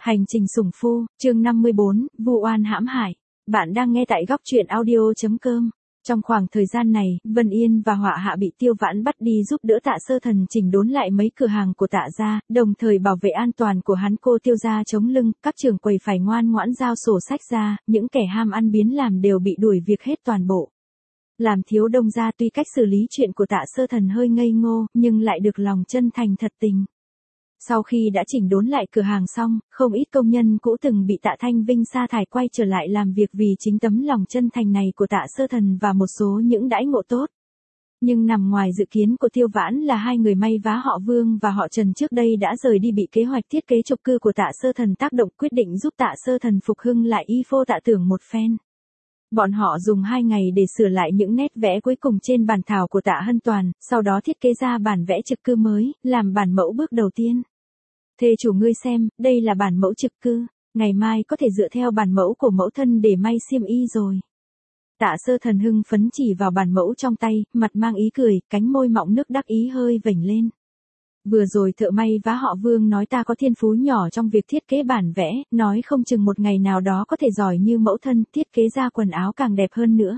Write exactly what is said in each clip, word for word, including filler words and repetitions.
Hành trình sủng phu, chương năm mươi bốn, vu oan hãm hại. Bạn đang nghe tại góc truyện audio chấm com. Trong khoảng thời gian này, Vân Yên và Họa Hạ bị Tiêu Vãn bắt đi giúp đỡ Tạ Sơ Thần chỉnh đốn lại mấy cửa hàng của Tạ gia, đồng thời bảo vệ an toàn của hắn cô Tiêu gia chống lưng, các trưởng quầy phải ngoan ngoãn giao sổ sách ra, những kẻ ham ăn biến làm đều bị đuổi việc hết toàn bộ. Làm thiếu đông gia tuy cách xử lý chuyện của Tạ Sơ Thần hơi ngây ngô, nhưng lại được lòng chân thành thật tình. Sau khi đã chỉnh đốn lại cửa hàng xong, không ít công nhân cũ từng bị Tạ Thanh Vinh sa thải quay trở lại làm việc vì chính tấm lòng chân thành này của Tạ Sơ Thần và một số những đãi ngộ tốt. Nhưng nằm ngoài dự kiến của Tiêu Vãn là hai người may vá họ Vương và họ Trần trước đây đã rời đi bị kế hoạch thiết kế trục cư của Tạ Sơ Thần tác động quyết định giúp Tạ Sơ Thần phục hưng lại y phô Tạ Tưởng một phen. Bọn họ dùng hai ngày để sửa lại những nét vẽ cuối cùng trên bản thảo của Tạ Hân Toàn, sau đó thiết kế ra bản vẽ trực cư mới, làm bản mẫu bước đầu tiên. Thê chủ ngươi xem, đây là bản mẫu trực cư, ngày mai có thể dựa theo bản mẫu của mẫu thân để may xiêm y rồi. Tạ Sơ Thần hưng phấn chỉ vào bản mẫu trong tay, mặt mang ý cười, cánh môi mọng nước đắc ý hơi vểnh lên. Vừa rồi thợ may vá họ Vương nói ta có thiên phú nhỏ trong việc thiết kế bản vẽ, nói không chừng một ngày nào đó có thể giỏi như mẫu thân, thiết kế ra quần áo càng đẹp hơn nữa.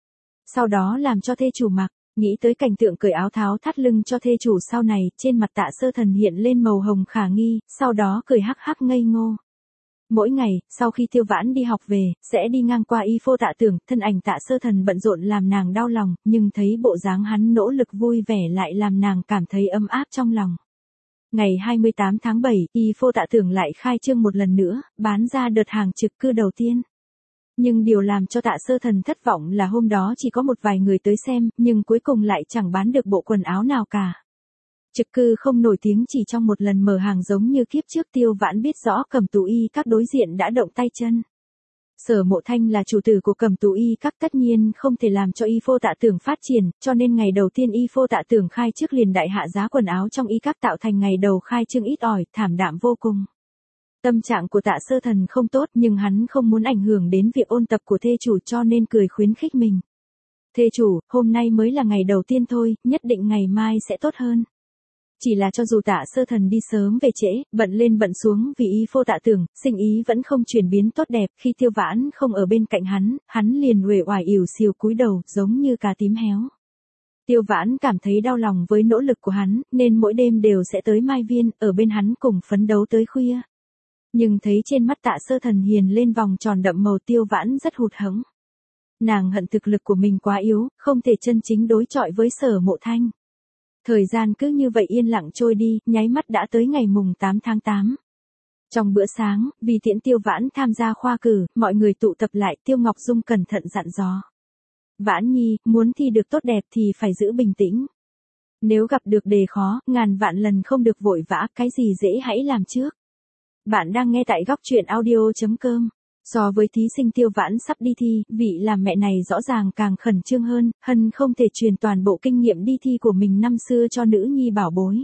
Sau đó làm cho thê chủ mặc. Nghĩ tới cảnh tượng cởi áo tháo thắt lưng cho thê chủ sau này, trên mặt Tạ Sơ Thần hiện lên màu hồng khả nghi, sau đó cười hắc hắc ngây ngô. Mỗi ngày, sau khi Tiêu Vãn đi học về, sẽ đi ngang qua y phô Tạ Tưởng, thân ảnh Tạ Sơ Thần bận rộn làm nàng đau lòng, nhưng thấy bộ dáng hắn nỗ lực vui vẻ lại làm nàng cảm thấy ấm áp trong lòng. Ngày hai mươi tám tháng bảy, y phô Tạ Tưởng lại khai trương một lần nữa, bán ra đợt hàng trực cư đầu tiên. Nhưng điều làm cho Tạ Sơ Thần thất vọng là hôm đó chỉ có một vài người tới xem, nhưng cuối cùng lại chẳng bán được bộ quần áo nào cả. Trực cư không nổi tiếng chỉ trong một lần mở hàng giống như kiếp trước. Tiêu Vãn biết rõ Cẩm Tú Y Các đối diện đã động tay chân. Sở Mộ Thanh là chủ tử của Cẩm Tú Y Các tất nhiên không thể làm cho y phô Tạ Tưởng phát triển, cho nên ngày đầu tiên y phô Tạ Tưởng khai trước liền đại hạ giá quần áo trong y các, tạo thành ngày đầu khai trương ít ỏi, thảm đạm vô cùng. Tâm trạng của Tạ Sơ Thần không tốt nhưng hắn không muốn ảnh hưởng đến việc ôn tập của thê chủ cho nên cười khuyến khích mình. Thê chủ, hôm nay mới là ngày đầu tiên thôi, nhất định ngày mai sẽ tốt hơn. Chỉ là cho dù Tạ Sơ Thần đi sớm về trễ, bận lên bận xuống vì y phô Tạ Tưởng, sinh ý vẫn không chuyển biến tốt đẹp. Khi Tiêu Vãn không ở bên cạnh hắn, hắn liền uể oải ỉu xìu cúi đầu, giống như cà tím héo. Tiêu Vãn cảm thấy đau lòng với nỗ lực của hắn, nên mỗi đêm đều sẽ tới Mai Viên, ở bên hắn cùng phấn đấu tới khuya. Nhưng thấy trên mắt Tạ Sơ Thần hiền lên vòng tròn đậm màu, Tiêu Vãn rất hụt hẫng. Nàng hận thực lực của mình quá yếu, không thể chân chính đối chọi với Sở Mộ Thanh. Thời gian cứ như vậy yên lặng trôi đi, nháy mắt đã tới ngày mùng tám tháng tám. Trong bữa sáng, vì tiễn Tiêu Vãn tham gia khoa cử, mọi người tụ tập lại, Tiêu Ngọc Dung cẩn thận dặn dò. Vãn nhi, muốn thi được tốt đẹp thì phải giữ bình tĩnh. Nếu gặp được đề khó, ngàn vạn lần không được vội vã, cái gì dễ hãy làm trước. Bạn đang nghe tại góc truyện audio chấm com. So với thí sinh Tiêu Vãn sắp đi thi, vị làm mẹ này rõ ràng càng khẩn trương hơn, hân không thể truyền toàn bộ kinh nghiệm đi thi của mình năm xưa cho nữ nhi bảo bối.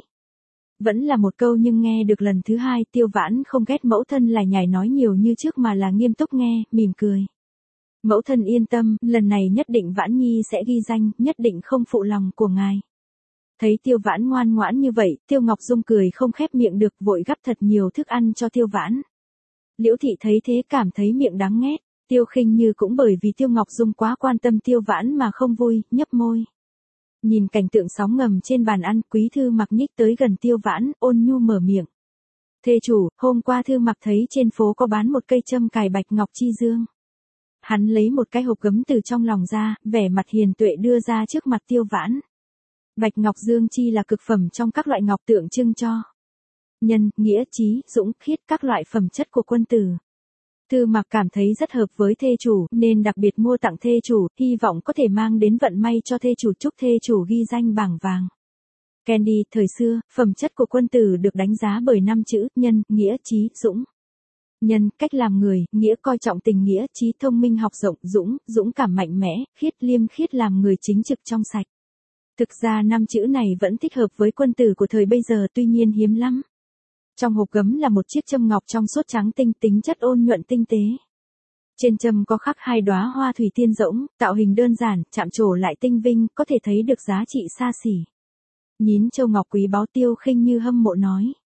Vẫn là một câu nhưng nghe được lần thứ hai, Tiêu Vãn không ghét mẫu thân lải nhải nói nhiều như trước mà là nghiêm túc nghe, mỉm cười. Mẫu thân yên tâm, lần này nhất định Vãn nhi sẽ ghi danh, nhất định không phụ lòng của ngài. Thấy Tiêu Vãn ngoan ngoãn như vậy, Tiêu Ngọc Dung cười không khép miệng được, vội gắp thật nhiều thức ăn cho Tiêu Vãn. Liễu Thị thấy thế cảm thấy miệng đắng nghét, Tiêu Khinh Như cũng bởi vì Tiêu Ngọc Dung quá quan tâm Tiêu Vãn mà không vui, nhấp môi. Nhìn cảnh tượng sóng ngầm trên bàn ăn, Quý Thư Mặc nhích tới gần Tiêu Vãn, ôn nhu mở miệng. Thê chủ, hôm qua Thư Mặc thấy trên phố có bán một cây châm cài bạch ngọc chi dương. Hắn lấy một cái hộp gấm từ trong lòng ra, vẻ mặt hiền tuệ đưa ra trước mặt Tiêu Vãn. Bạch ngọc dương chi là cực phẩm trong các loại ngọc tượng trưng cho nhân, nghĩa, trí, dũng, khiết, các loại phẩm chất của quân tử. Thư Mặc cảm thấy rất hợp với thê chủ, nên đặc biệt mua tặng thê chủ, hy vọng có thể mang đến vận may cho thê chủ, chúc thê chủ ghi danh bảng vàng. Candy, thời xưa, phẩm chất của quân tử được đánh giá bởi năm chữ, nhân, nghĩa, trí, dũng. Nhân, cách làm người, nghĩa coi trọng tình nghĩa, trí thông minh học rộng, dũng, dũng cảm mạnh mẽ, khiết liêm khiết làm người chính trực trong sạch. Thực ra năm chữ này vẫn thích hợp với quân tử của thời bây giờ, tuy nhiên hiếm lắm. Trong hộp gấm là một chiếc châm ngọc trong suốt trắng tinh, tính chất ôn nhuận tinh tế. Trên châm có khắc hai đóa hoa thủy tiên rỗng, tạo hình đơn giản, chạm trổ lại tinh vinh, có thể thấy được giá trị xa xỉ. Nhín châu ngọc quý báu, Tiêu Khinh Như hâm mộ nói.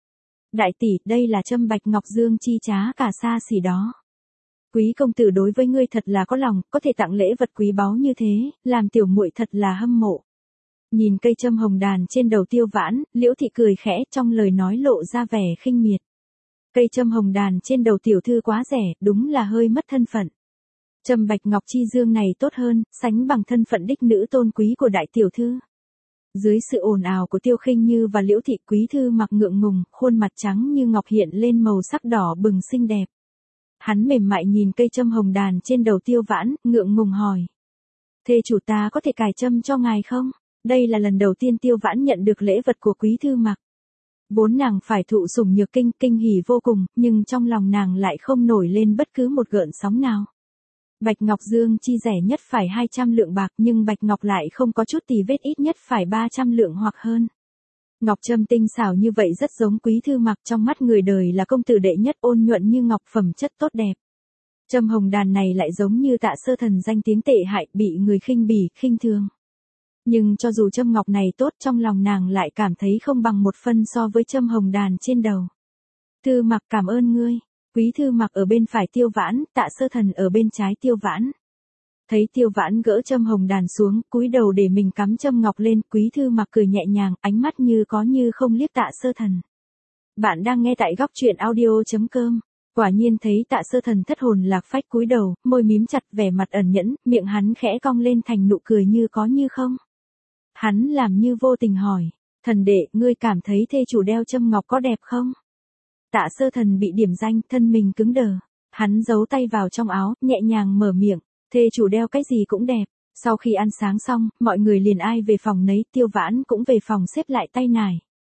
Đại tỷ, đây là châm bạch ngọc dương chi trá cả xa xỉ đó. Quý công tử đối với ngươi thật là có lòng, có thể tặng lễ vật quý báu như thế, làm tiểu muội thật là hâm mộ. Nhìn cây châm hồng đàn trên đầu Tiêu Vãn, Liễu thị cười khẽ, trong lời nói lộ ra vẻ khinh miệt. Cây châm hồng đàn trên đầu tiểu thư quá rẻ, đúng là hơi mất thân phận. Châm bạch ngọc chi dương này tốt hơn, sánh bằng thân phận đích nữ tôn quý của đại tiểu thư. Dưới sự ồn ào của Tiêu Khinh Như và Liễu thị, Quý Thư Mặc ngượng ngùng, khuôn mặt trắng như ngọc hiện lên màu sắc đỏ bừng xinh đẹp. Hắn mềm mại nhìn cây châm hồng đàn trên đầu Tiêu Vãn, ngượng ngùng hỏi. Thê chủ ta có thể cài châm cho ngài không? Đây là lần đầu tiên Tiêu Vãn nhận được lễ vật của Quý Thư Mặc. Vốn nàng phải thụ sủng nhược kinh, kinh hỉ vô cùng, nhưng trong lòng nàng lại không nổi lên bất cứ một gợn sóng nào. Bạch ngọc dương chi rẻ nhất phải hai trăm lượng bạc, nhưng bạch ngọc lại không có chút tì vết, ít nhất phải ba trăm lượng hoặc hơn. Ngọc trâm tinh xảo như vậy rất giống Quý Thư Mặc, trong mắt người đời là công tử đệ nhất, ôn nhuận như ngọc, phẩm chất tốt đẹp. Châm hồng đàn này lại giống như Tạ Sơ Thần danh tiếng tệ hại, bị người khinh bỉ, khinh thường. Nhưng cho dù châm ngọc này tốt, trong lòng nàng lại cảm thấy không bằng một phân so với châm hồng đàn trên đầu. Thư Mặc cảm ơn ngươi. Quý Thư Mặc ở bên phải Tiêu Vãn, Tạ Sơ Thần ở bên trái Tiêu Vãn. Thấy Tiêu Vãn gỡ châm hồng đàn xuống, cúi đầu để mình cắm châm ngọc lên, Quý Thư Mặc cười nhẹ nhàng, ánh mắt như có như không liếc Tạ Sơ Thần. Bạn đang nghe tại góc truyện audio chấm com. Quả nhiên thấy Tạ Sơ Thần thất hồn lạc phách cúi đầu, môi mím chặt, vẻ mặt ẩn nhẫn, miệng hắn khẽ cong lên thành nụ cười như có như không. Hắn làm như vô tình hỏi, thần đệ, ngươi cảm thấy thê chủ đeo châm ngọc có đẹp không? Tạ Sơ Thần bị điểm danh, thân mình cứng đờ. Hắn giấu tay vào trong áo, nhẹ nhàng mở miệng, thê chủ đeo cái gì cũng đẹp. Sau khi ăn sáng xong, mọi người liền ai về phòng nấy, Tiêu Vãn cũng về phòng xếp lại tay nải.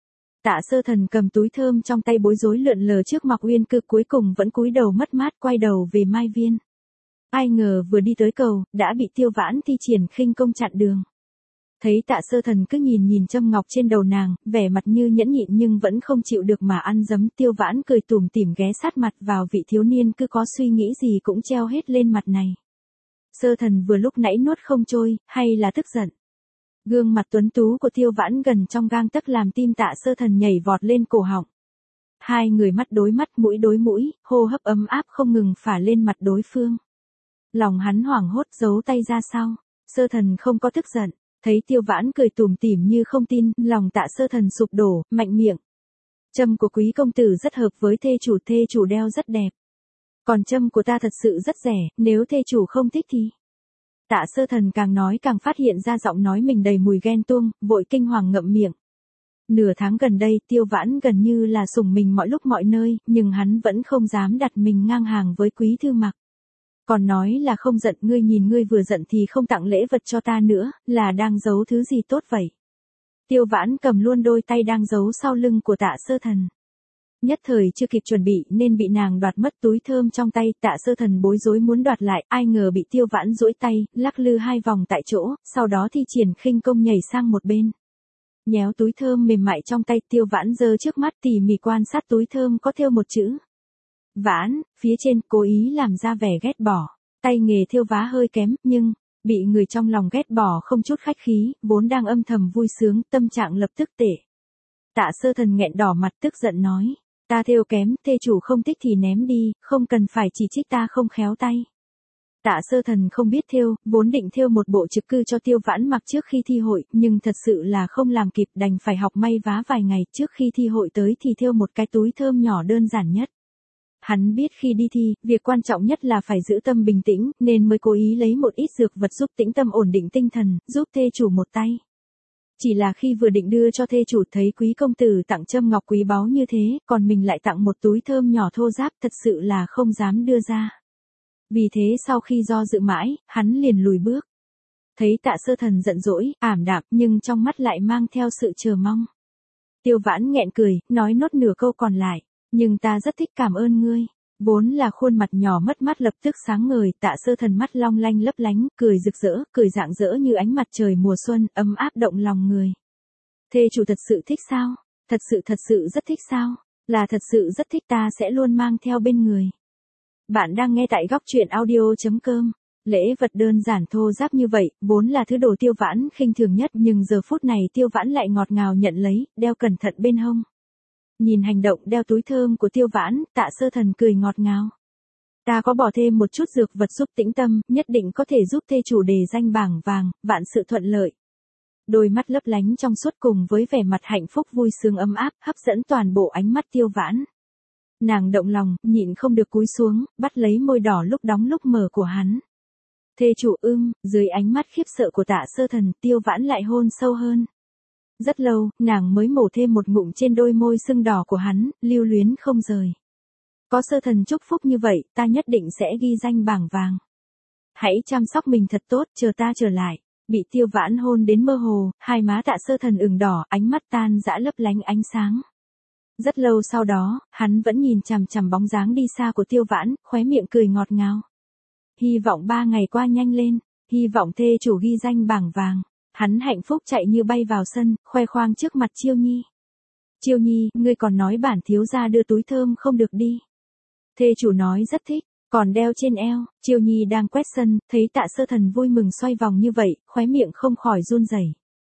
Tạ Sơ Thần cầm túi thơm trong tay bối rối lượn lờ trước Mạc Uyên Cư, cuối cùng vẫn cúi đầu mất mát quay đầu về Mai Viên. Ai ngờ vừa đi tới cầu, đã bị Tiêu Vãn thi triển khinh công chặn đường. Thấy Tạ Sơ Thần cứ nhìn nhìn châm ngọc trên đầu nàng, vẻ mặt như nhẫn nhịn nhưng vẫn không chịu được mà ăn dấm, Tiêu Vãn cười tủm tỉm ghé sát mặt vào vị thiếu niên cứ có suy nghĩ gì cũng treo hết lên mặt này. Sơ Thần vừa lúc nãy nuốt không trôi, hay là tức giận? Gương mặt tuấn tú của Tiêu Vãn gần trong gang tấc làm tim Tạ Sơ Thần nhảy vọt lên cổ họng. Hai người mắt đối mắt, mũi đối mũi, hô hấp ấm áp không ngừng phả lên mặt đối phương. Lòng hắn hoảng hốt, giấu tay ra sau. Sơ Thần không có tức giận. Thấy Tiêu Vãn cười tủm tỉm như không tin, lòng Tạ Sơ Thần sụp đổ, mạnh miệng. Châm của quý công tử rất hợp với thê chủ, thê chủ đeo rất đẹp. Còn châm của ta thật sự rất rẻ, nếu thê chủ không thích thì... Tạ Sơ Thần càng nói càng phát hiện ra giọng nói mình đầy mùi ghen tuông, vội kinh hoàng ngậm miệng. Nửa tháng gần đây, Tiêu Vãn gần như là sủng mình mọi lúc mọi nơi, nhưng hắn vẫn không dám đặt mình ngang hàng với Quý Thư Mặc. Còn nói là không giận, ngươi nhìn ngươi vừa giận thì không tặng lễ vật cho ta nữa, là đang giấu thứ gì tốt vậy? Tiêu Vãn cầm luôn đôi tay đang giấu sau lưng của Tạ Sơ Thần. Nhất thời chưa kịp chuẩn bị nên bị nàng đoạt mất túi thơm trong tay, Tạ Sơ Thần bối rối muốn đoạt lại, ai ngờ bị Tiêu Vãn duỗi tay, lắc lư hai vòng tại chỗ, sau đó thi triển khinh công nhảy sang một bên. Nhéo túi thơm mềm mại trong tay, Tiêu Vãn giơ trước mắt tỉ mỉ quan sát túi thơm có thêu một chữ. Vãn, phía trên, cố ý làm ra vẻ ghét bỏ. Tay nghề thêu vá hơi kém, nhưng, bị người trong lòng ghét bỏ không chút khách khí, vốn đang âm thầm vui sướng, tâm trạng lập tức tệ. Tạ Sơ Thần nghẹn đỏ mặt tức giận nói, ta thêu kém, thê chủ không thích thì ném đi, không cần phải chỉ trích ta không khéo tay. Tạ Sơ Thần không biết thêu, vốn định thêu một bộ trực cư cho Tiêu Vãn mặc trước khi thi hội, nhưng thật sự là không làm kịp, đành phải học may vá vài ngày, trước khi thi hội tới thì thêu một cái túi thơm nhỏ đơn giản nhất. Hắn biết khi đi thi, việc quan trọng nhất là phải giữ tâm bình tĩnh, nên mới cố ý lấy một ít dược vật giúp tĩnh tâm ổn định tinh thần, giúp thê chủ một tay. Chỉ là khi vừa định đưa cho thê chủ thấy quý công tử tặng châm ngọc quý báu như thế, còn mình lại tặng một túi thơm nhỏ thô ráp, thật sự là không dám đưa ra. Vì thế sau khi do dự mãi, hắn liền lùi bước. Thấy Tạ Sơ Thần giận dỗi, ảm đạm, nhưng trong mắt lại mang theo sự chờ mong. Tiêu Vãn nghẹn cười, nói nốt nửa câu còn lại. Nhưng ta rất thích cảm ơn ngươi. Vốn là khuôn mặt nhỏ mất mát lập tức sáng ngời, Tạ Sơ Thần mắt long lanh lấp lánh, cười rực rỡ, cười rạng rỡ như ánh mặt trời mùa xuân, ấm áp động lòng người. Thê chủ thật sự thích sao? Thật sự thật sự rất thích sao? Là thật sự rất thích, ta sẽ luôn mang theo bên người. Bạn đang nghe tại góc truyện audio chấm com. Lễ vật đơn giản thô ráp như vậy, vốn là thứ đồ Tiêu Vãn khinh thường nhất, nhưng giờ phút này Tiêu Vãn lại ngọt ngào nhận lấy, đeo cẩn thận bên hông. Nhìn hành động đeo túi thơm của Tiêu Vãn, Tạ Sơ Thần cười ngọt ngào. Ta có bỏ thêm một chút dược vật giúp tĩnh tâm, nhất định có thể giúp thê chủ đề danh bảng vàng, vạn sự thuận lợi. Đôi mắt lấp lánh trong suốt cùng với vẻ mặt hạnh phúc vui sướng ấm áp, hấp dẫn toàn bộ ánh mắt Tiêu Vãn. Nàng động lòng, nhịn không được cúi xuống, bắt lấy môi đỏ lúc đóng lúc mở của hắn. Thê chủ ưm, dưới ánh mắt khiếp sợ của Tạ Sơ Thần, Tiêu Vãn lại hôn sâu hơn. Rất lâu, nàng mới mổ thêm một ngụm trên đôi môi sưng đỏ của hắn, lưu luyến không rời. Có Sơ Thần chúc phúc như vậy, ta nhất định sẽ ghi danh bảng vàng. Hãy chăm sóc mình thật tốt, chờ ta trở lại. Bị Tiêu Vãn hôn đến mơ hồ, hai má Tạ Sơ Thần ửng đỏ, ánh mắt tan dã lấp lánh ánh sáng. Rất lâu sau đó, hắn vẫn nhìn chằm chằm bóng dáng đi xa của Tiêu Vãn, khóe miệng cười ngọt ngào. Hy vọng ba ngày qua nhanh lên, hy vọng thê chủ ghi danh bảng vàng. Hắn hạnh phúc chạy như bay vào sân, khoe khoang trước mặt Chiêu Nhi. Chiêu Nhi, ngươi còn nói bản thiếu gia đưa túi thơm không được đi. Thê chủ nói rất thích, còn đeo trên eo. Chiêu Nhi đang quét sân, thấy Tạ Sơ Thần vui mừng xoay vòng như vậy, khóe miệng không khỏi run rẩy.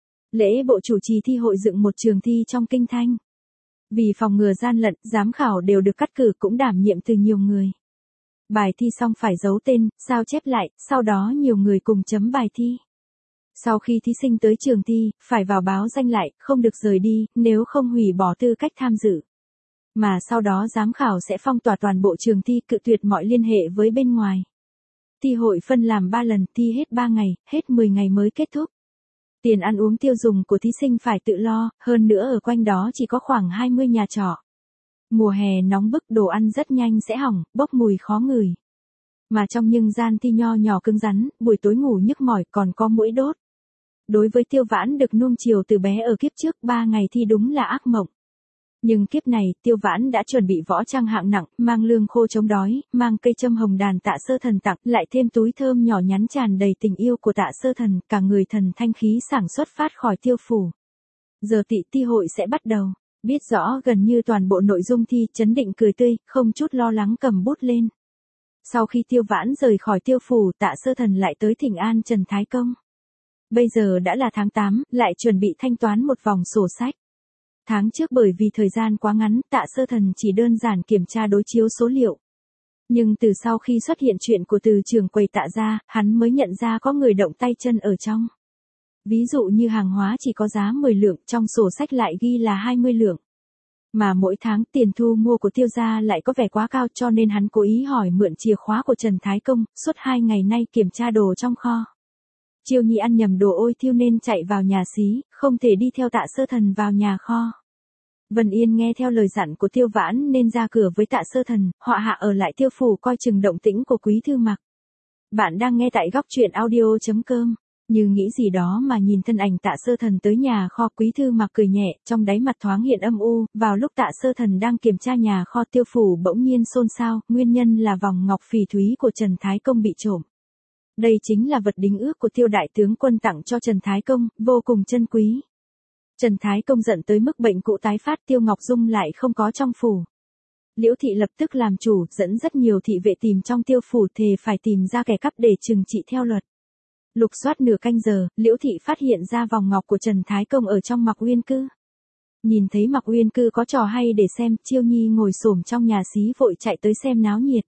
Lễ bộ chủ trì thi hội dựng một trường thi trong kinh thành. Vì phòng ngừa gian lận, giám khảo đều được cắt cử cũng đảm nhiệm từ nhiều người. Bài thi xong phải giấu tên, sao chép lại, sau đó nhiều người cùng chấm bài thi. Sau khi thí sinh tới trường thi, phải vào báo danh lại, không được rời đi, nếu không hủy bỏ tư cách tham dự. Mà sau đó giám khảo sẽ phong tỏa toàn bộ trường thi, cự tuyệt mọi liên hệ với bên ngoài. Thi hội phân làm ba lần, thi hết ba ngày, hết mười ngày mới kết thúc. Tiền ăn uống tiêu dùng của thí sinh phải tự lo, hơn nữa ở quanh đó chỉ có khoảng hai mươi nhà trọ. Mùa hè nóng bức, đồ ăn rất nhanh sẽ hỏng, bốc mùi khó ngửi. Mà trong nhưng gian thi nho nhỏ cứng rắn, buổi tối ngủ nhức mỏi còn có muỗi đốt. Đối với Tiêu Vãn được nuông chiều từ bé ở kiếp trước, ba ngày thi đúng là ác mộng. Nhưng kiếp này, Tiêu Vãn đã chuẩn bị võ trang hạng nặng, mang lương khô chống đói, mang cây châm hồng đàn Tạ Sơ Thần tặng, lại thêm túi thơm nhỏ nhắn tràn đầy tình yêu của Tạ Sơ Thần, cả người thần thanh khí sảng xuất phát khỏi tiêu phủ. Giờ tị thi hội sẽ bắt đầu, biết rõ gần như toàn bộ nội dung thi, chấn định cười tươi, không chút lo lắng cầm bút lên. Sau khi Tiêu Vãn rời khỏi tiêu phủ, Tạ Sơ Thần lại tới thỉnh an Trần Thái Công. Bây giờ đã là tháng tám, lại chuẩn bị thanh toán một vòng sổ sách. Tháng trước bởi vì thời gian quá ngắn, Tạ Sơ Thần chỉ đơn giản kiểm tra đối chiếu số liệu. Nhưng từ sau khi xuất hiện chuyện của từ trưởng quầy Tạ gia, hắn mới nhận ra có người động tay chân ở trong. Ví dụ như hàng hóa chỉ có giá mười lượng, trong sổ sách lại ghi là hai mươi lượng. Mà mỗi tháng tiền thu mua của Tiêu gia lại có vẻ quá cao, cho nên hắn cố ý hỏi mượn chìa khóa của Trần Thái Công, suốt hai ngày nay kiểm tra đồ trong kho. Chiêu Nhi ăn nhầm đồ ôi thiêu nên chạy vào nhà xí, không thể đi theo Tạ Sơ Thần vào nhà kho. Vân Yên nghe theo lời dặn của Tiêu Vãn nên ra cửa với Tạ Sơ Thần, họa hạ ở lại tiêu phủ coi chừng động tĩnh của Quý Thư Mặc. Bạn đang nghe tại góc truyện audio chấm com. Như nghĩ gì đó mà nhìn thân ảnh Tạ Sơ Thần tới nhà kho, Quý Thư Mặc cười nhẹ, trong đáy mặt thoáng hiện âm u. Vào lúc Tạ Sơ Thần đang kiểm tra nhà kho, tiêu phủ bỗng nhiên xôn xao, nguyên nhân là vòng ngọc phỉ thúy của Trần Thái Công bị trộm. Đây chính là vật đính ước của Tiêu đại tướng quân tặng cho Trần Thái Công, vô cùng chân quý. Trần Thái Công giận tới mức bệnh cũ tái phát, Tiêu Ngọc Dung lại không có trong phủ. Liễu thị lập tức làm chủ, dẫn rất nhiều thị vệ tìm trong tiêu phủ, thề phải tìm ra kẻ cắp để trừng trị theo luật. Lục soát nửa canh giờ, Liễu thị phát hiện ra vòng ngọc của Trần Thái Công ở trong Mặc Uyên Cư. Nhìn thấy Mặc Uyên Cư có trò hay để xem, Chiêu Nhi ngồi xổm trong nhà xí vội chạy tới xem náo nhiệt.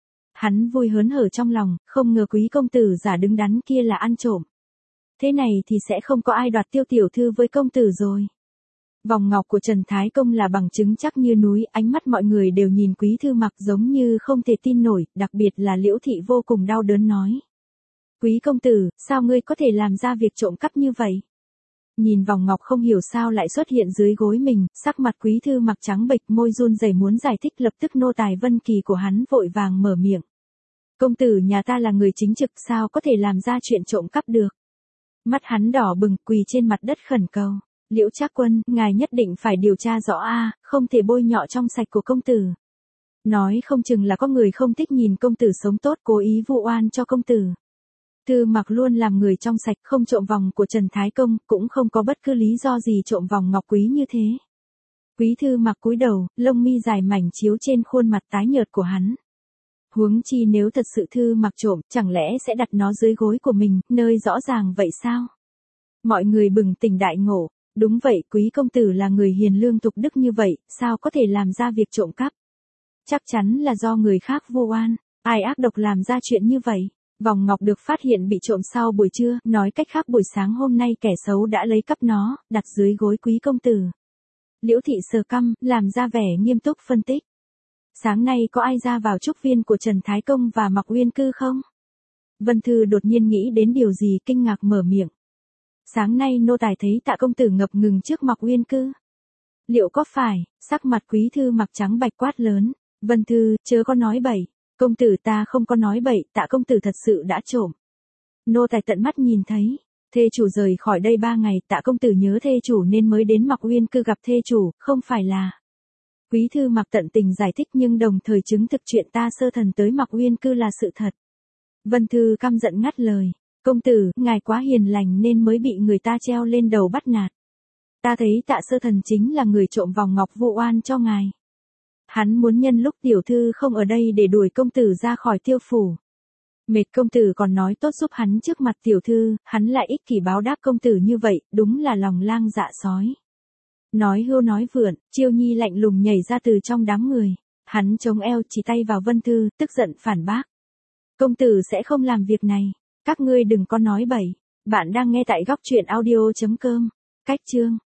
Hắn vui hớn hở trong lòng, không ngờ quý công tử giả đứng đắn kia là ăn trộm. Thế này thì sẽ không có ai đoạt Tiêu tiểu thư với công tử rồi. Vòng ngọc của Trần Thái Công là bằng chứng chắc như núi, ánh mắt mọi người đều nhìn Quý Thư Mặc giống như không thể tin nổi, đặc biệt là Liễu thị vô cùng đau đớn nói. Quý công tử, sao ngươi có thể làm ra việc trộm cắp như vậy? Nhìn vòng ngọc không hiểu sao lại xuất hiện dưới gối mình, sắc mặt Quý Thư Mặc trắng bệch, môi run rẩy muốn giải thích, lập tức nô tài Vân Kỳ của hắn vội vàng mở miệng. Công tử nhà ta là người chính trực, sao có thể làm ra chuyện trộm cắp được? Mắt hắn đỏ bừng, quỳ trên mặt đất khẩn cầu. Liễu Trác Quân, ngài nhất định phải điều tra rõ a, không thể bôi nhọ trong sạch của công tử. Nói không chừng là có người không thích nhìn công tử sống tốt, cố ý vu oan cho công tử. Thư Mặc luôn làm người trong sạch, không trộm vòng của Trần Thái Công, cũng không có bất cứ lý do gì trộm vòng ngọc quý như thế. Quý Thư Mặc cúi đầu, lông mi dài mảnh chiếu trên khuôn mặt tái nhợt của hắn. Huống chi nếu thật sự Thư Mặc trộm, chẳng lẽ sẽ đặt nó dưới gối của mình, nơi rõ ràng vậy sao? Mọi người bừng tỉnh đại ngộ. Đúng vậy, quý công tử là người hiền lương tục đức như vậy, sao có thể làm ra việc trộm cắp? Chắc chắn là do người khác vô oan, ai ác độc làm ra chuyện như vậy. Vòng ngọc được phát hiện bị trộm sau buổi trưa, nói cách khác buổi sáng hôm nay kẻ xấu đã lấy cắp nó, đặt dưới gối quý công tử. Liễu thị sờ căm, làm ra vẻ nghiêm túc phân tích. Sáng nay có ai ra vào trúc viên của Trần Thái Công và Mạc Uyên Cư không? Vân Thư đột nhiên nghĩ đến điều gì kinh ngạc mở miệng. Sáng nay nô tài thấy Tạ công tử ngập ngừng trước Mạc Uyên Cư. Liệu có phải? Sắc mặt quý thư mặc trắng bạch quát lớn. Vân Thư, chớ có nói bậy. Công tử ta không có nói bậy, Tạ công tử thật sự đã trộm. Nô tài tận mắt nhìn thấy. Thê chủ rời khỏi đây ba ngày, Tạ công tử nhớ thê chủ nên mới đến Mạc Uyên Cư gặp thê chủ, không phải là. Quý thư mặc tận tình giải thích nhưng đồng thời chứng thực chuyện ta sơ thần tới Mạc Uyên Cư là sự thật. Vân Thư căm giận ngắt lời. Công tử, ngài quá hiền lành nên mới bị người ta treo lên đầu bắt nạt. Ta thấy Tạ sơ thần chính là người trộm vòng ngọc vu oan cho ngài. Hắn muốn nhân lúc tiểu thư không ở đây để đuổi công tử ra khỏi Tiêu phủ. Mệt công tử còn nói tốt giúp hắn trước mặt tiểu thư, hắn lại ích kỷ báo đáp công tử như vậy, đúng là lòng lang dạ sói. Nói hưu nói vượn, Chiêu Nhi lạnh lùng nhảy ra từ trong đám người. Hắn chống eo chỉ tay vào Vân Thư, tức giận phản bác. Công tử sẽ không làm việc này. Các ngươi đừng có nói bậy. Bạn đang nghe tại góc truyện audio chấm com. Cách chương